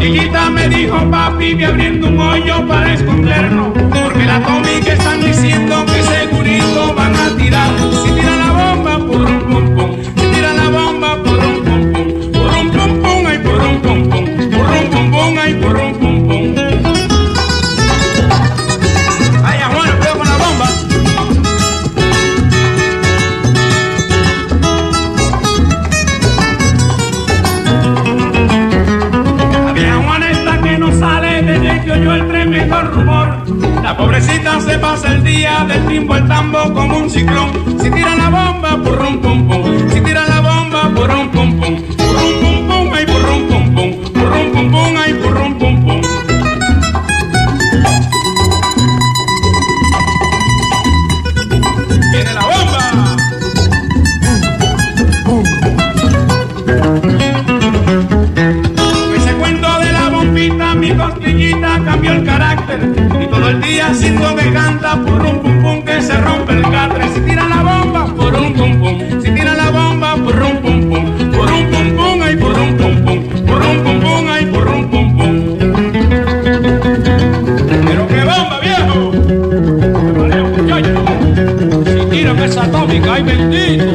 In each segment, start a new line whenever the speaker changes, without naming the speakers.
cosquillita me dijo papi, ve abriendo un hoyo para escondernos, porque la atómica están diciendo que segurito van a tirar. Si tira la bomba, purrum pum pum, si tira la bomba, purrum pum pum, ay purrum pum pum, ay purrum pum pum. Vaya Juan, cuidado con la bomba. Desde que oyó el tremendo rumor, la pobrecita se pasa el día del timbo al tambo como un ciclón. Si tira la bomba, purrum pum pum, si tira la bomba, purrum pum pum, ay purrum pum pum, ay purrum pum pum. Viene la bomba. Mi cosquillita cambió el carácter y todo el día siento que canta purrum pum pum que se rompe el catre. Si tira la bomba, purrum pum pum, si tira la bomba, purrum pum pum, ay purrum pum pum, ay purrum pum pum. Pero qué bomba, viejo. Si tira que esa atómica, ay bendito.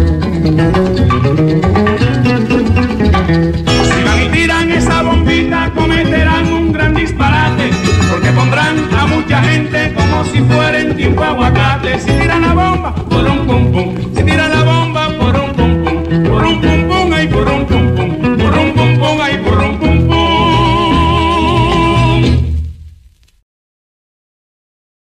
Si van y tiran esa bombita cometerán un gran disparate, porque pondrán a mucha gente como si fuera en tiempo aguacate. Si tiran la bomba,